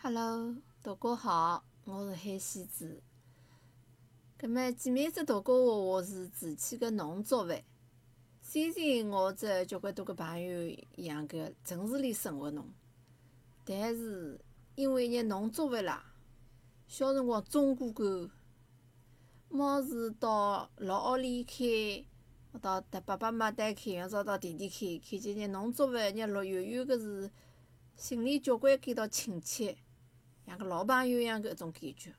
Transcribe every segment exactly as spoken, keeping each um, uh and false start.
Hello，大家好，我是海西子。葛末前面只大家话话是之前个农作饭。虽然我只交关多个朋友一样个城市里生活农，但是因为日农作饭啦，小辰光忠过感，猫是到老屋里开，到带爸爸妈妈带开，或者到弟弟开，看见日农作饭，日乐远远个是心里交关感到亲切。像个老朋友一样个一种感觉。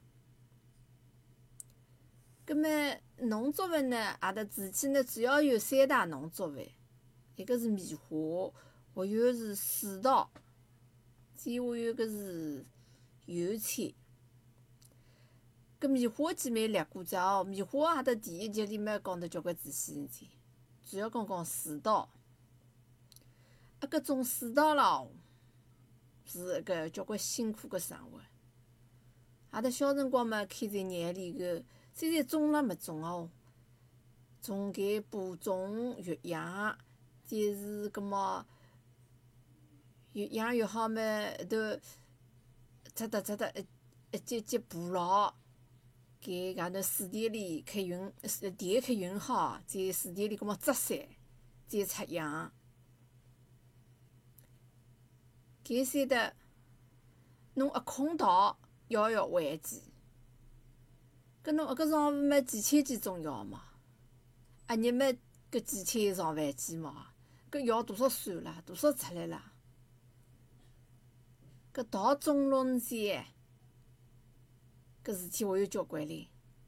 葛末农作饭呢，阿搭之前呢主要有三大农作饭，一个是棉花，还有是水稻，再还有个是油菜。搿棉花前面略过只哦，棉花阿搭第一集里面讲得交关仔细事体，主要讲讲水稻。啊，搿种水稻咯。是个交关辛苦个生活。阿搭小辰光嘛，开在田里个，虽然种了没种哦，种搿播种、育养，再是葛末育养育好嘛，后头扎搭扎搭一一节节补牢，搿外头水田里开运，田开运好，在水田里葛末扎山，再插秧。搿三搭，侬一空稻摇摇还记，搿侬搿上午嘛几千件重要嘛，阿日嘛搿几千上万件嘛，搿摇多少算啦，多少出来啦？搿稻种龙间，搿事体还有交关唻。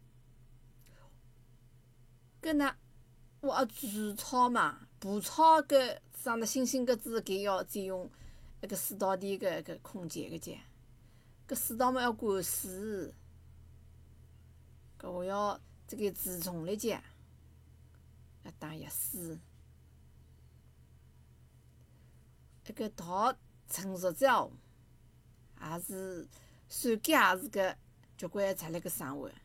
搿那挖除草嘛，蒲草搿长得星星格子，搿要占用一个水稻田个搿空间个节。搿水稻嘛要灌水，搿还要这个除虫来讲，要打药水。一个稻成熟之后，也是收割，也是个交关出来个生活。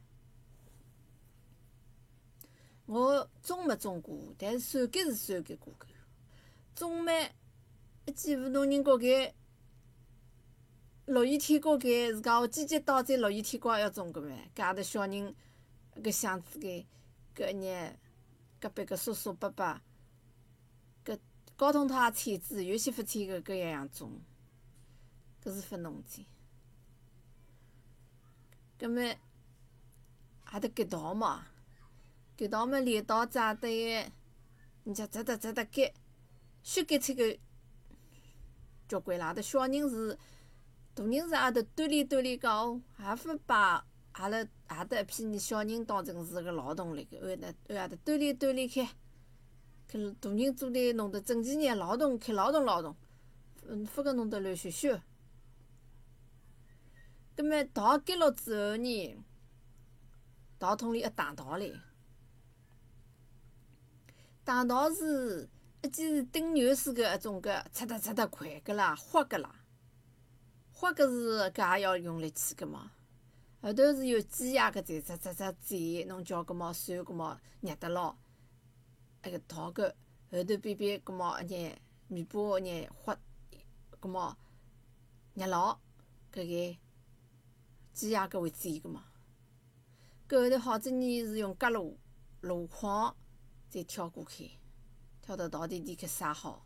我种没种过，但是收割是收割过个。种嘛，一记务农人告搿落雨天高搿自家季节到再落雨天高也要种个唛，搿阿搭小人搿巷子搿搿一日隔壁个叔叔伯伯搿交通套也铲子，有些发天搿搿样样种，搿是发农节。葛末阿搭割稻嘛，割稻嘛镰刀扎得个，人家扎得扎得割，削割出个交关啦。阿搭小人是。大人是阿搭锻炼锻炼讲哦，也勿把阿拉阿搭一批小人当成是个劳动力个，按那按阿搭锻炼锻炼开，搿大人做点弄得整几年劳动开劳动劳动，嗯，勿搿弄得乱削削。葛末稻割了之后呢，稻筒里一打稻唻，打稻是一记是顶牛似个一种个擦哒擦哒快个啦，花个啦。花搿是搿也要用力气个嘛，后头是有机械搿在只只只剪，侬叫搿么手搿么捏得牢，那个稻搿后头边边搿么一眼尾巴一眼花，搿么捏牢搿个机械搿会剪个嘛。搿后头好几年是用割路路筐再挑过去，挑到稻田里去撒好。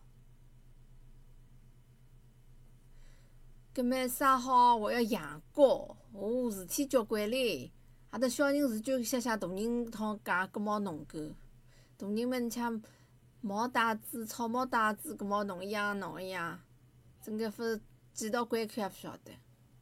葛末撒好还要养菇，哦，事体交关唻。阿搭小人是就写写大人趟讲搿毛弄狗，大人们像毛带子、草毛带子搿毛弄一样弄一样，整个勿几道关口也勿晓得。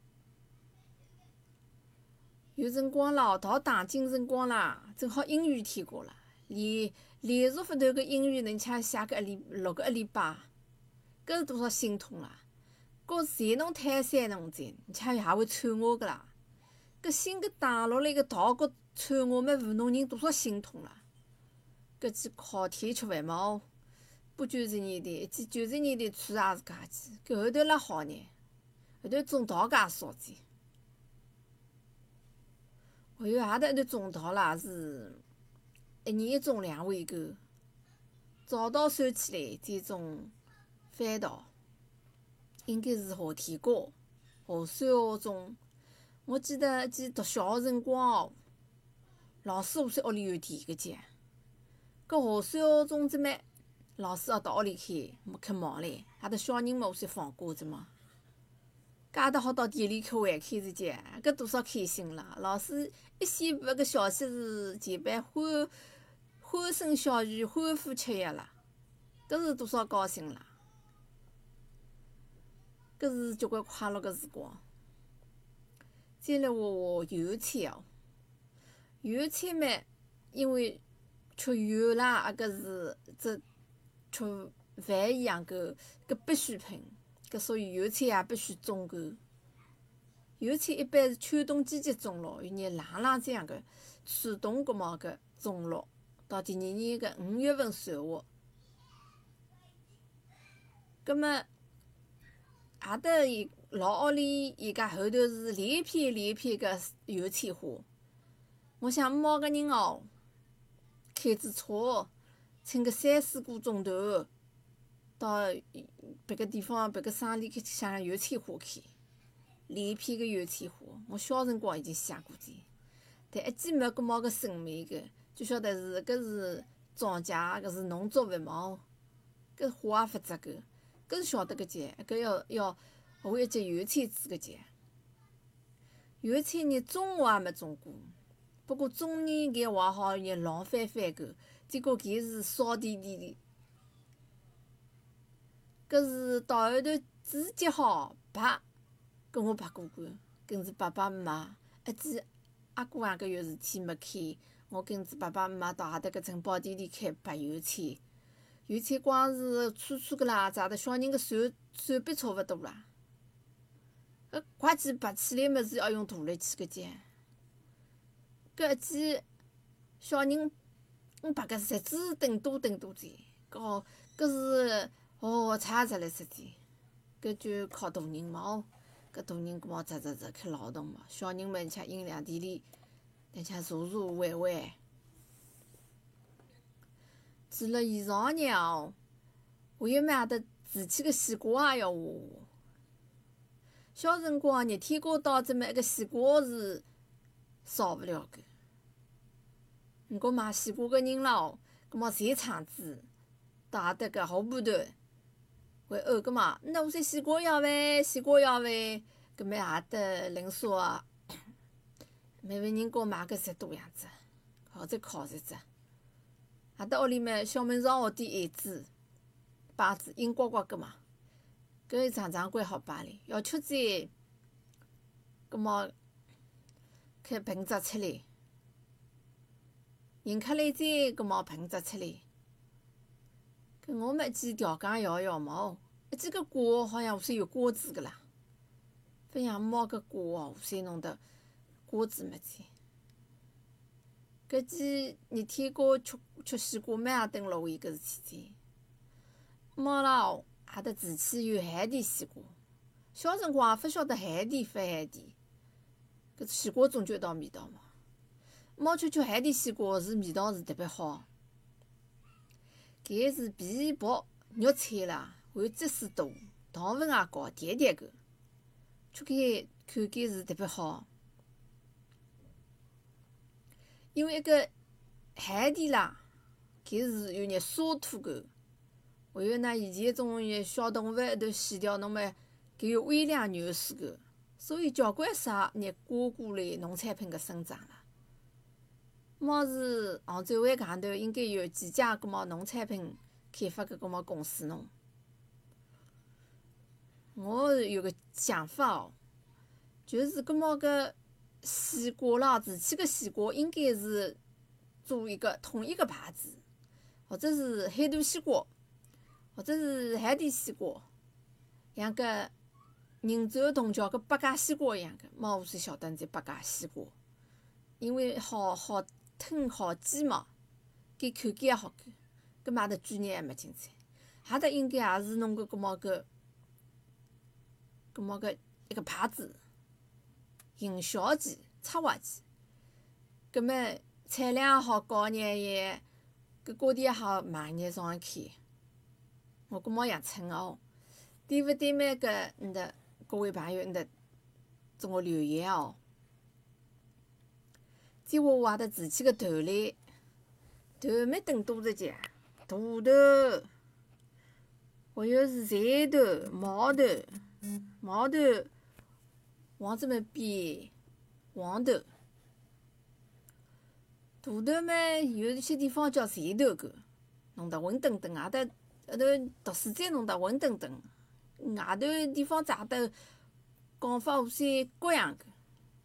有辰光啦，到打金辰光啦，正好阴雨天过啦，连连续勿断个阴雨，能且下个一礼落个一礼拜，搿是多少心痛啦！搿赚侬摊三农钱，而且也会铲我个啦。搿心搿打落来个稻谷铲我们务农人多少心痛啦！搿记靠天吃饭嘛哦，八九十年代，一记九十年代初也是介记，搿后头拉好眼，后头种稻介少见。还有阿搭一头种稻啦，是一年一种两回购，早稻收起来再种番稻。应该是夏天高， 河山学中，我记得记读小学辰光哦，老师下山屋里有田个节，搿河山学中子嘛，老师要到屋里去砍毛嘞，阿搭小人嘛下山放歌子嘛。搿阿搭好到田里去玩开子节，搿多少开心啦！老师一宣布搿消息时，全班欢欢声笑语，欢呼雀跃啦！搿是多少高兴啦！搿是交关快乐个时光。再来话话油菜哦，油菜嘛，因为吃油啦，啊搿是只吃饭一样个搿必需品。搿所以油菜也必须种够。油菜一般是秋冬季节种咯，有眼冷冷这样个传统搿么个种落，到第二年个五月份收获。葛末阿搭伊老屋里伊家后头是连片连片个油菜花。我想某个人哦，开支车，乘个三四个钟头，到别个地方别个省里去想油菜花去，连片个油菜花，我小辰光已经写过的，但一记没搿么个审美个，就晓得是搿是庄稼，搿是农作物嘛，搿花也勿值个，搿是晓得个节，搿要要学一节油菜籽个节。油菜呢，种我也没种过，不过种呢搿话好有眼浪翻翻个，结果搿是扫地地里。搿是到后头煮结好拍，跟我拍过干，跟住爸爸妈妈，一记阿哥啊搿有事体没开，我跟住爸爸妈妈到阿搭搿城堡店里去拔油菜。油菜光是粗粗个啦，咋的小人个手手臂差勿多啦。搿快记拔起来物事要用大力气个节，搿一记小人我拔个侪只等多等多的，搿搿是。哦，差出来实际，搿就靠大人嘛哦，搿大人搿么只只只去劳动嘛，小人们吃阴凉地里，但且坐坐玩玩。除了现场日哦，还有么阿搭瓷器个西瓜也要画画。小辰光热天高头这么一个西瓜是少勿了个。如果买西瓜个人啦哦，搿么侪厂子到阿搭搿后半段。会饿个嘛？那我说西瓜要喂，西瓜要喂，搿么也得零说啊。每个人给我买个十多样子，或者烤一只。阿搭屋里嘛，小门上学点叶子、摆子，硬刮刮个嘛。搿常常归好摆哩。要吃子，搿么开盆子出来，拧开来再搿么盆子出来。搿我们一记调羹摇摇嘛哦，一记搿瓜好像下山有瓜子个啦，分像猫搿瓜哦，下山弄得瓜子没子。搿记热天高吃吃西瓜蛮也等辣伊搿事体子。猫啦哦，阿搭瓷器有海淀西瓜，小辰光也勿晓得海淀非海淀，搿西瓜总就一道味道嘛。猫吃吃海淀西瓜是味道是特别好。搿是皮薄肉脆啦，还有汁水多，糖分也高，甜甜个，吃起口感是特别好。因为一个海淀啦，搿是有眼沙土个，还有呢，以前一种小动物一头线条，侬么搿有微量牛水个，所以交关啥眼瓜果类农产品个生长啦。么是杭州湾港头应该有几家搿么农产品开发个搿么公司喏。我有个想法哦，就是搿么个西瓜啦，瓷器个西瓜应该是做一个统一个牌子，或者是海棠西瓜，或者是海淀西瓜，像搿人走铜桥搿八家西瓜一样个，么我是晓得这八家西瓜，因为好好吞好煎嘛，搿口感也好看，搿嘛搭专业还没精彩，哈搭应该也是弄个搿么个搿么个一个牌子，营销期、策划期，搿么产量也好高眼也，搿价钿也好卖眼上去，我搿么样称哦，对勿对嘛？搿你的各位朋友，你的种个留言哦。这娃娃的自己个头嘞，头没等多着节，大头，还有是菜头、毛头，毛头往这么边，黄头。大头嘛，有些地方叫菜头狗，弄得混沌沌，外头后头读书再弄得混沌沌，外头地方长得讲法有些各样个。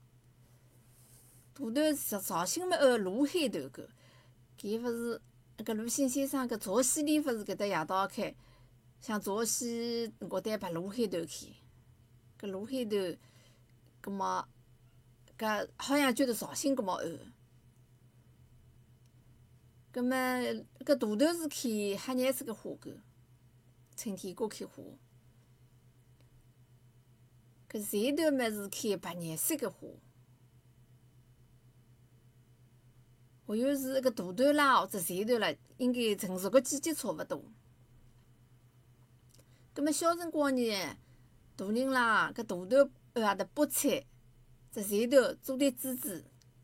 大头绍绍兴嘛，呃，卢海头狗，搿勿是搿鲁迅先生搿朝鲜里勿是搿搭夜到开，像朝鲜我带白卢海头去，搿卢海头，葛末搿好像就是绍兴搿么后。葛末搿大头是开黑颜色个花狗，春天过开花。搿菜头嘛是开白颜色个花。还有是搿大头啦，或者菜头啦，应该成熟个季节差勿多。葛末小辰光呢，大人啦，搿大头后外头剥菜，只菜头做点珠珠，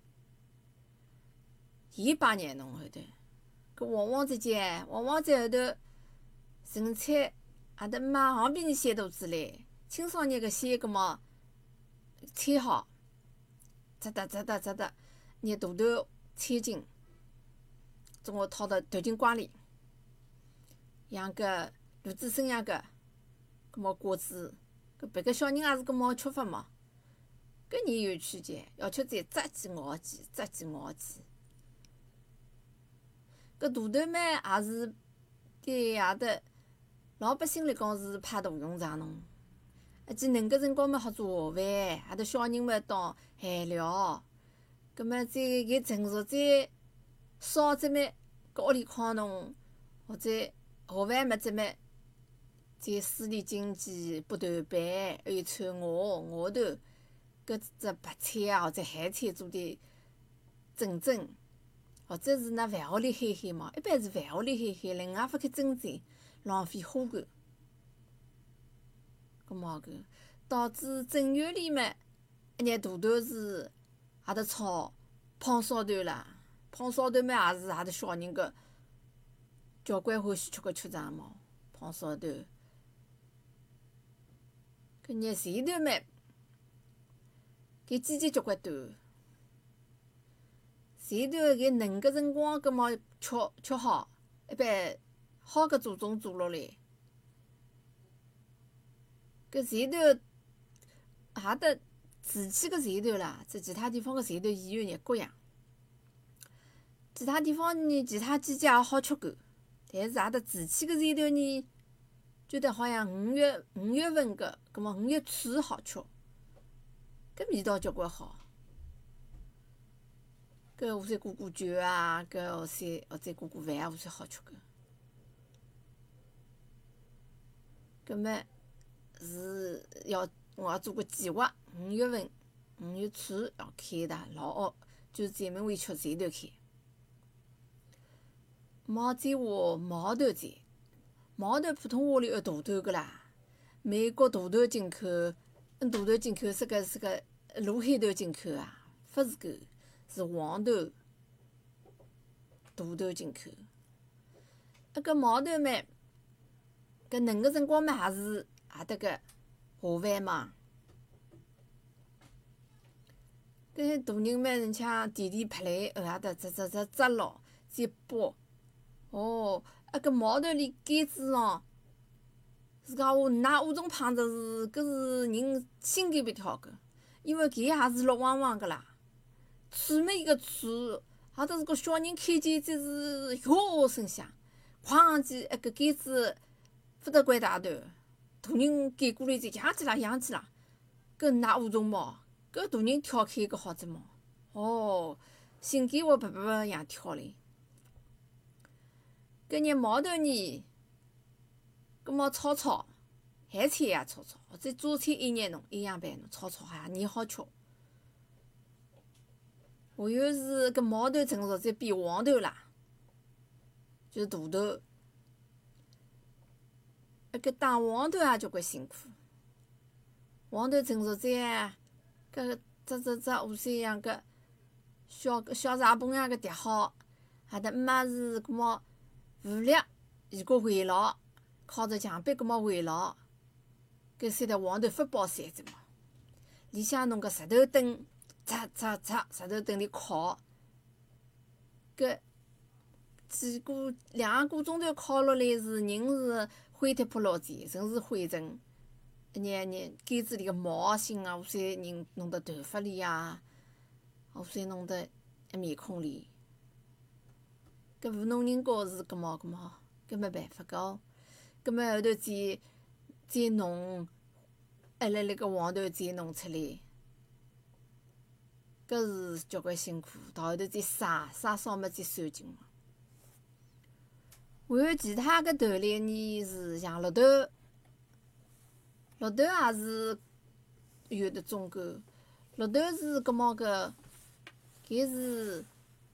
伊摆眼侬后头。搿往往之间，往往在后头盛菜，阿搭买旁边人掀肚子来，清爽热个先搿么切好，扎哒扎哒扎哒，拿大头切筋，总个套到头颈瓜里，像搿卤子参样搿，搿么瓜子，搿别个小人也是搿么吃法嘛。搿人有区别，要吃再炸鸡、熬鸡、炸鸡、熬鸡。搿大头嘛，也是对夜头老百姓来讲是派大用场侬。而且恁搿辰光嘛好做盒饭，夜头小人嘛当馅料，葛末再搿成熟再烧再么搿屋里烤侬，或者盒饭嘛再么再水里金鸡、拨豆瓣，还有串鹅、鹅头，搿只白菜啊或者咸菜做点蒸蒸。或者是拿饭盒里海海嘛，一般是饭盒里海海，另外发开蒸蒸，浪费花干。搿么个导致正月里嘛，一眼大头是也得炒胖烧头啦，胖烧头嘛也是也得小人个交关欢喜吃个吃场嘛，胖烧头。搿眼菜头嘛，搿季节交关短。菜头搿嫩个辰光，葛末吃吃好，一般好搿做种做落来。搿菜头也得自己个菜头啦，在其他地方个菜头也有眼各样。其他地方呢，其他季节也好吃惯，但是也得自己个菜头呢，觉得好像五月五月份个，葛末五月初好吃，搿味道交关好。搿下再过过酒啊，搿后再后再过过饭啊，下再好吃个。搿么是要我要做个计划，五月份五月初要开的，老早就是专门为吃菜头开。毛菜话毛头菜，毛头普通话里有大头个啦，美国大头进口，嗯，大头进口是个是个卢海头进口啊，勿是搿。是黄头、大头进口。那搿毛头嘛，搿嫩个辰光嘛，也是也得个下饭嘛。搿大人嘛，人像提提拍来，后下头摘摘摘摘牢，再剥。哦，啊搿毛头里杆子哦，自家话拿何种胖子是，搿是人心肝别跳个，因为搿也是绿汪汪个啦。脆么一个脆，下头是个小人看见真是哟声响，哐叽一个杆子不得怪大头，大人赶过来再扬起啦扬起啦，搿哪何种毛？搿大人挑开一个好只毛，哦，心肝活啪啪啪样跳嘞。搿眼毛头呢，搿么炒炒，咸菜也炒炒，或者榨菜一眼弄一样办弄炒炒哈，你好吃。还有是搿毛头成熟再变黄头啦，就是大头。搿打黄头也交关辛苦，黄头成熟再搿只只只河山样搿小小茶棚样搿叠好，哈搭姆妈是搿么浮力沿个围牢，靠着墙壁搿么围牢，搿三条黄头发包山子嘛。里向弄个石头灯，嚓嚓嚓，石头灯里烤，搿几个两个钟头烤落来是人是灰脱扑牢子，全是灰尘。一眼眼杆子里个毛芯啊，河山人弄得头发里啊，河山弄得一面孔里。搿务农人高是搿么搿么，搿没办法个哦。搿么后头再再弄，一粒粒个黄豆再弄出来，搿是交关辛苦。到后头再晒，晒烧么再收紧嘛。还有其他个豆类呢，是像绿豆，绿豆也是有的种沟。绿豆是搿么个，搿是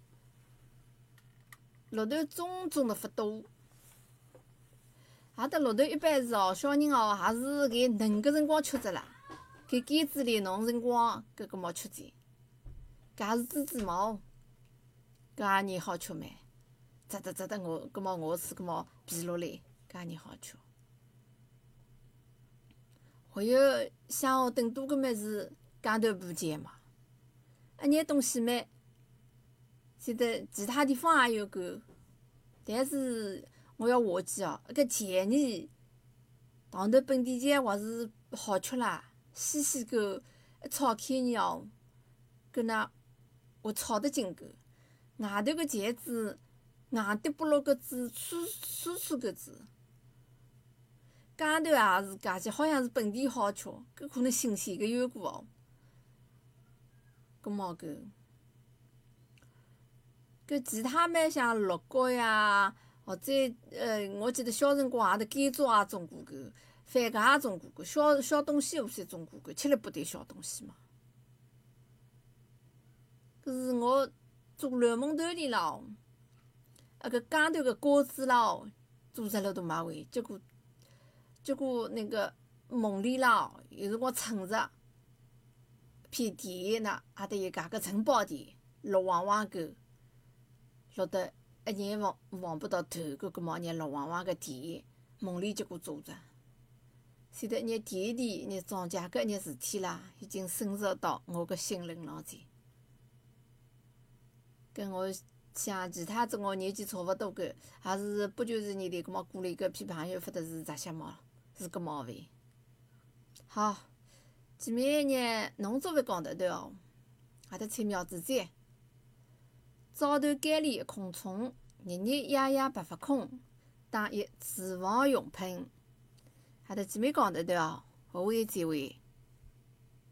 绿豆种种得发多。阿搭绿豆一般是哦，小人哦也是搿嫩个辰光吃着啦，搿杆子里弄辰光搿搿么吃着，搿也是滋滋嘛哦，搿也让好吃蛮。扎得扎得我，搿么我是搿么皮落来，搿也让好吃。还有像学更多个物事，江头补给嘛，一眼东西蛮，现在其他地方也有个，但是我要划记哦，搿前年塘头本地鸡还是好吃啦，鲜鲜狗一炒开呢哦，搿那我炒得进个，外头个茄子。硬滴不落个子，粗粗粗个子，江头也是介些，好像是本地好吃，搿可能新鲜个有过哦。搿么搿，搿其他蛮像绿角呀，或者呃，我记得小辰光也得甘蔗也种过搿，番茄也种过搿，小小东西我侪种过搿，吃力不对小东西嘛。搿是我做乱蒙头里啦哦。啊，搿江头个果子啦哦，做出来都买回，结果结果那个梦里啦哦，有辰光蹭着片田呢，也得有家个承包田，绿黄黄个，绿得一眼望望不到头个搿么眼绿黄黄个田，梦里结果做着。现在一眼田地，一眼庄稼搿一眼事体啦，已经深入到我个心灵牢去，跟我。像其他种学年纪差勿多个，也是八九十年代搿么过来搿批朋友发的是炸虾毛，是搿么饭。好，前面一眼农作物讲头头哦，阿搭菜苗子菜，早头间里一空葱，日日夜夜白发空，打一厨房用品。阿搭前面讲头头哦，下回再会。